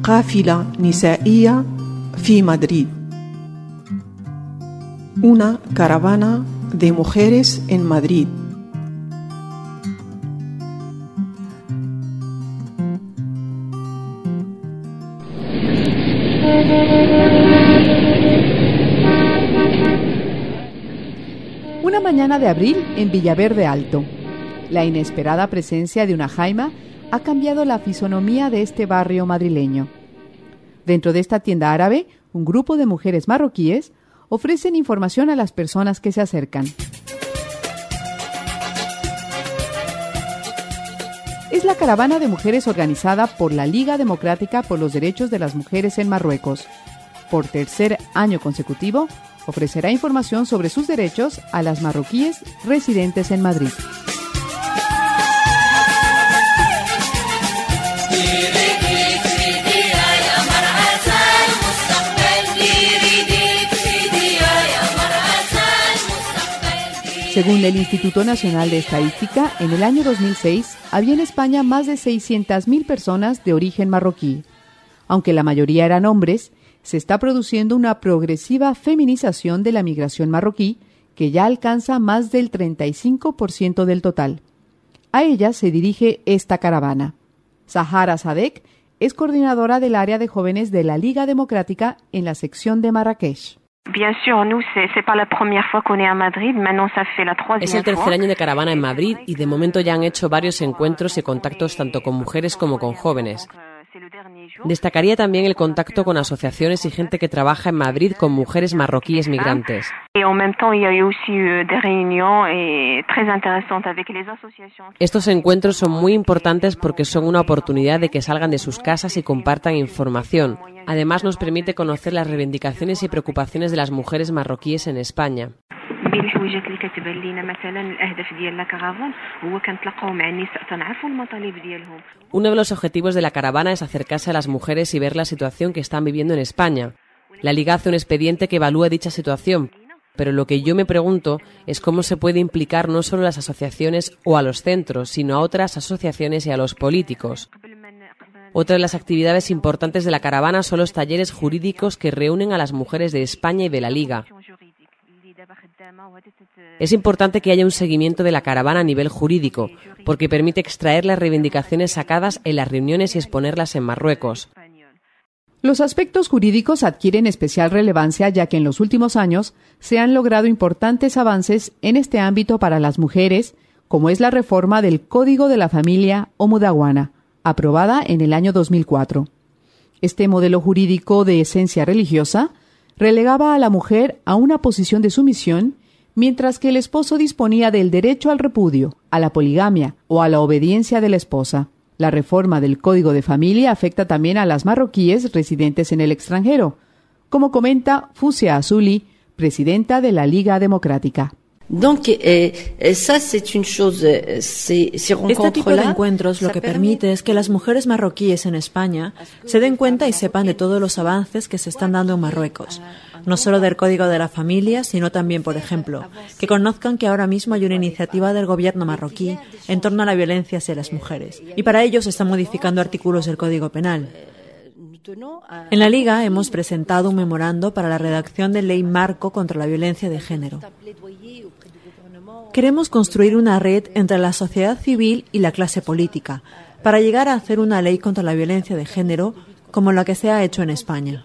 قافلة نسائية في مدريد. Una caravana de mujeres en Madrid. Una mañana de abril en Villaverde Alto. La inesperada presencia de una jaima ha cambiado la fisonomía de este barrio madrileño. Dentro de esta tienda árabe, un grupo de mujeres marroquíes ofrecen información a las personas que se acercan. Es la caravana de mujeres organizada por la Liga Democrática por los Derechos de las Mujeres en Marruecos. Por tercer año consecutivo, ofrecerá información sobre sus derechos a las marroquíes residentes en Madrid. Según el Instituto Nacional de Estadística, en el año 2006 había en España más de 600.000 personas de origen marroquí. Aunque la mayoría eran hombres, se está produciendo una progresiva feminización de la migración marroquí que ya alcanza más del 35% del total. A ella se dirige esta caravana. Sahara Sadek es coordinadora del área de jóvenes de la Liga Democrática en la sección de Marrakech. Es el tercer año de caravana en Madrid y de momento ya han hecho varios encuentros y contactos tanto con mujeres como con jóvenes. Destacaría también el contacto con asociaciones y gente que trabaja en Madrid con mujeres marroquíes migrantes. Estos encuentros son muy importantes porque son una oportunidad de que salgan de sus casas y compartan información. Además, nos permite conocer las reivindicaciones y preocupaciones de las mujeres marroquíes en España. Uno de los objetivos de la caravana es acercarse a las mujeres y ver la situación que están viviendo en España. La Liga hace un expediente que evalúa dicha situación, pero lo que yo me pregunto es cómo se puede implicar no solo a las asociaciones o a los centros, sino a otras asociaciones y a los políticos. Otra de las actividades importantes de la caravana son los talleres jurídicos que reúnen a las mujeres de España y de la Liga. Es importante que haya un seguimiento de la caravana a nivel jurídico, porque permite extraer las reivindicaciones sacadas en las reuniones y exponerlas en Marruecos. Los aspectos jurídicos adquieren especial relevancia ya que en los últimos años se han logrado importantes avances en este ámbito para las mujeres, como es la reforma del Código de la Familia o Mudawana, aprobada en el año 2004. Este modelo jurídico de esencia religiosa relegaba a la mujer a una posición de sumisión, mientras que el esposo disponía del derecho al repudio, a la poligamia o a la obediencia de la esposa. La reforma del Código de Familia afecta también a las marroquíes residentes en el extranjero, como comenta Fousia Azouli, presidenta de la Liga Democrática. Este tipo de encuentros lo que permite es que las mujeres marroquíes en España se den cuenta y sepan de todos los avances que se están dando en Marruecos, no solo del Código de la Familia, sino también, por ejemplo, que conozcan que ahora mismo hay una iniciativa del gobierno marroquí en torno a la violencia hacia las mujeres, y para ello se están modificando artículos del Código Penal. En la Liga hemos presentado un memorando para la redacción de ley marco contra la violencia de género. Queremos construir una red entre la sociedad civil y la clase política para llegar a hacer una ley contra la violencia de género como la que se ha hecho en España.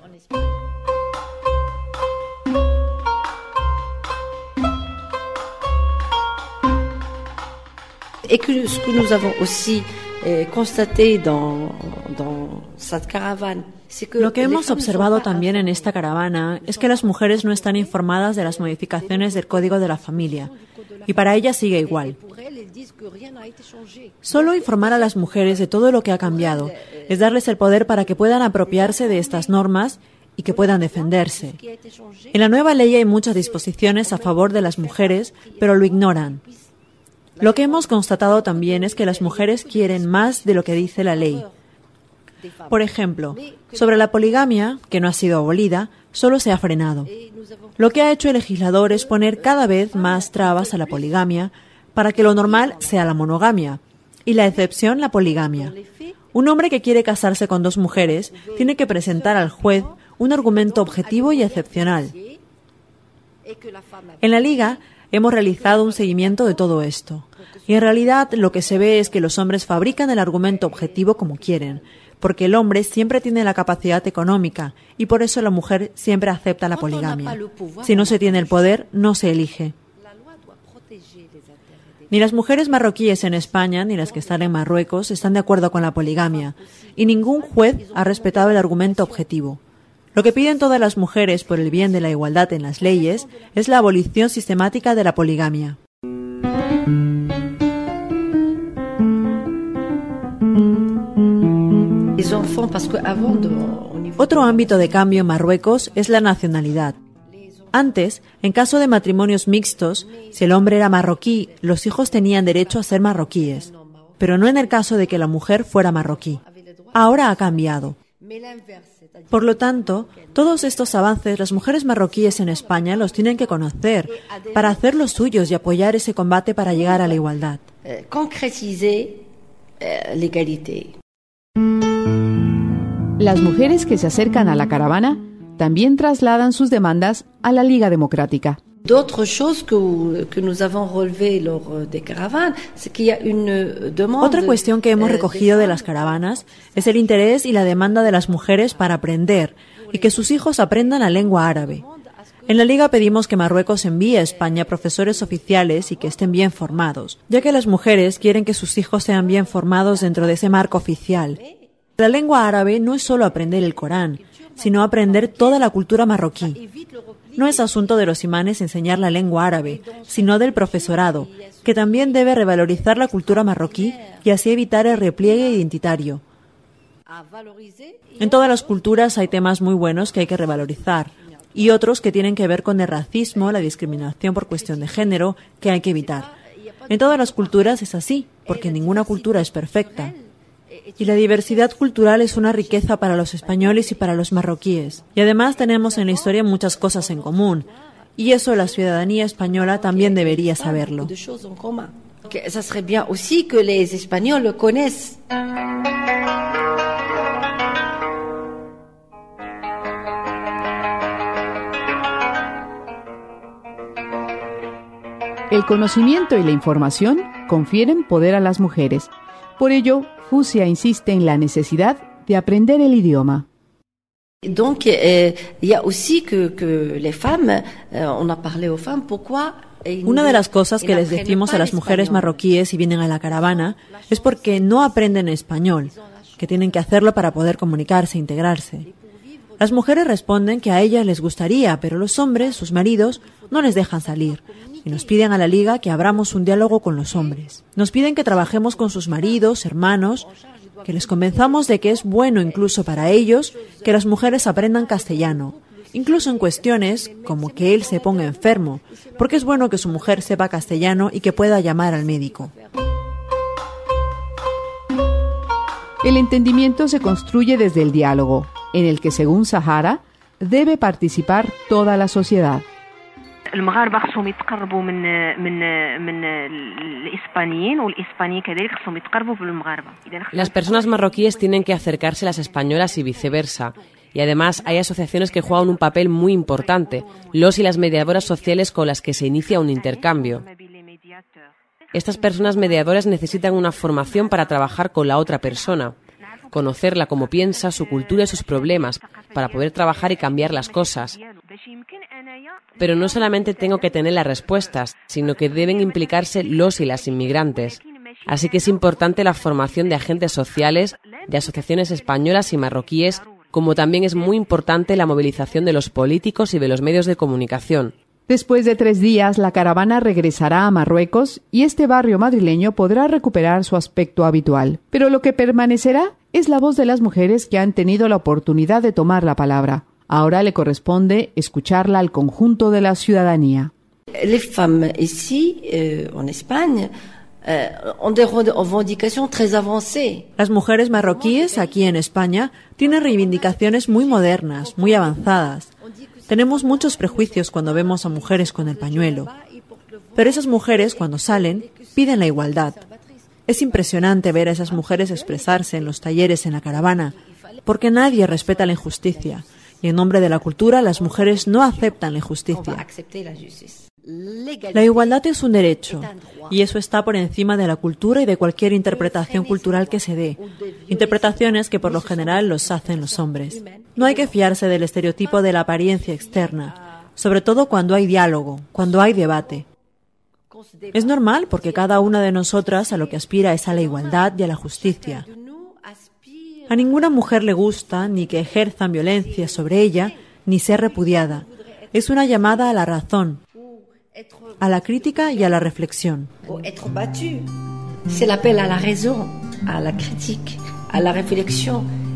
Et que ce que nous avons aussi constaté dans cette caravane. Lo que hemos observado también en esta caravana es que las mujeres no están informadas de las modificaciones del Código de la Familia, y para ellas sigue igual. Solo informar a las mujeres de todo lo que ha cambiado es darles el poder para que puedan apropiarse de estas normas y que puedan defenderse. En la nueva ley hay muchas disposiciones a favor de las mujeres, pero lo ignoran. Lo que hemos constatado también es que las mujeres quieren más de lo que dice la ley. Por ejemplo, sobre la poligamia, que no ha sido abolida, solo se ha frenado. Lo que ha hecho el legislador es poner cada vez más trabas a la poligamia para que lo normal sea la monogamia y la excepción la poligamia. Un hombre que quiere casarse con 2 mujeres tiene que presentar al juez un argumento objetivo y excepcional. En la Liga hemos realizado un seguimiento de todo esto. Y en realidad lo que se ve es que los hombres fabrican el argumento objetivo como quieren, porque el hombre siempre tiene la capacidad económica y por eso la mujer siempre acepta la poligamia. Si no se tiene el poder, no se elige. Ni las mujeres marroquíes en España ni las que están en Marruecos están de acuerdo con la poligamia y ningún juez ha respetado el argumento objetivo. Lo que piden todas las mujeres por el bien de la igualdad en las leyes es la abolición sistemática de la poligamia. Otro ámbito de cambio en Marruecos es la nacionalidad. Antes, en caso de matrimonios mixtos, si el hombre era marroquí, los hijos tenían derecho a ser marroquíes, pero no en el caso de que la mujer fuera marroquí. Ahora ha cambiado. Por lo tanto, todos estos avances las mujeres marroquíes en España los tienen que conocer para hacer los suyos y apoyar ese combate para llegar a la igualdad. Las mujeres que se acercan a la caravana también trasladan sus demandas a la Liga Democrática. Otra cuestión que hemos recogido de las caravanas es el interés y la demanda de las mujeres para aprender y que sus hijos aprendan la lengua árabe. En la Liga pedimos que Marruecos envíe a España profesores oficiales y que estén bien formados, ya que las mujeres quieren que sus hijos sean bien formados dentro de ese marco oficial. La lengua árabe no es solo aprender el Corán, sino aprender toda la cultura marroquí. No es asunto de los imanes enseñar la lengua árabe, sino del profesorado, que también debe revalorizar la cultura marroquí y así evitar el repliegue identitario. En todas las culturas hay temas muy buenos que hay que revalorizar y otros que tienen que ver con el racismo, la discriminación por cuestión de género, que hay que evitar. En todas las culturas es así, porque ninguna cultura es perfecta. Y la diversidad cultural es una riqueza para los españoles y para los marroquíes. Y además tenemos en la historia muchas cosas en común. Y eso la ciudadanía española también debería saberlo. Ça serait bien aussi que les Espagnols le connaissent. El conocimiento y la información confieren poder a las mujeres. Por ello, Fusia insiste en la necesidad de aprender el idioma. Donc, il y a aussi que les femmes, on a parlé aux femmes, pourquoi. Una de las cosas que les decimos a las mujeres marroquíes si vienen a la caravana es porque no aprenden español, que tienen que hacerlo para poder comunicarse, integrarse. Las mujeres responden que a ellas les gustaría, pero los hombres, sus maridos, no les dejan salir. Y nos piden a la Liga que abramos un diálogo con los hombres. Nos piden que trabajemos con sus maridos, hermanos, que les convenzamos de que es bueno incluso para ellos que las mujeres aprendan castellano, incluso en cuestiones como que él se ponga enfermo, porque es bueno que su mujer sepa castellano y que pueda llamar al médico. El entendimiento se construye desde el diálogo, en el que, según Sahara, debe participar toda la sociedad. المغاربه خصهم يتقربوا من الاسبانيين والاسبانيين كذلك خصهم يتقربوا بالمغاربه. Las personas marroquíes tienen que acercarse a las españolas y viceversa. Y además hay asociaciones que juegan un papel muy importante, los y las mediadoras sociales con las que se inicia un intercambio. Estas personas mediadoras necesitan una formación para trabajar con la otra persona, conocerla como piensa, su cultura y sus problemas, para poder trabajar y cambiar las cosas. Pero no solamente tengo que tener las respuestas, sino que deben implicarse los y las inmigrantes. Así que es importante la formación de agentes sociales, de asociaciones españolas y marroquíes, como también es muy importante la movilización de los políticos y de los medios de comunicación. Después de 3 días, la caravana regresará a Marruecos y este barrio madrileño podrá recuperar su aspecto habitual. Pero lo que permanecerá es la voz de las mujeres que han tenido la oportunidad de tomar la palabra. Ahora le corresponde escucharla al conjunto de la ciudadanía. Les femmes ici, en España, ont des revendications très avancées. Las mujeres marroquíes aquí en España tienen reivindicaciones muy modernas, muy avanzadas. Tenemos muchos prejuicios cuando vemos a mujeres con el pañuelo. Pero esas mujeres, cuando salen, piden la igualdad. Es impresionante ver a esas mujeres expresarse en los talleres en la caravana, porque nadie respeta la injusticia, y en nombre de la cultura las mujeres no aceptan la injusticia. La igualdad es un derecho, y eso está por encima de la cultura y de cualquier interpretación cultural que se dé, interpretaciones que por lo general los hacen los hombres. No hay que fiarse del estereotipo de la apariencia externa, sobre todo cuando hay diálogo, cuando hay debate. Es normal porque cada una de nosotras a lo que aspira es a la igualdad y a la justicia. A ninguna mujer le gusta ni que ejerzan violencia sobre ella, ni ser repudiada. Es una llamada a la razón, a la crítica y a la reflexión. C'est l'appel à la raison, à la critique, à la réflexion.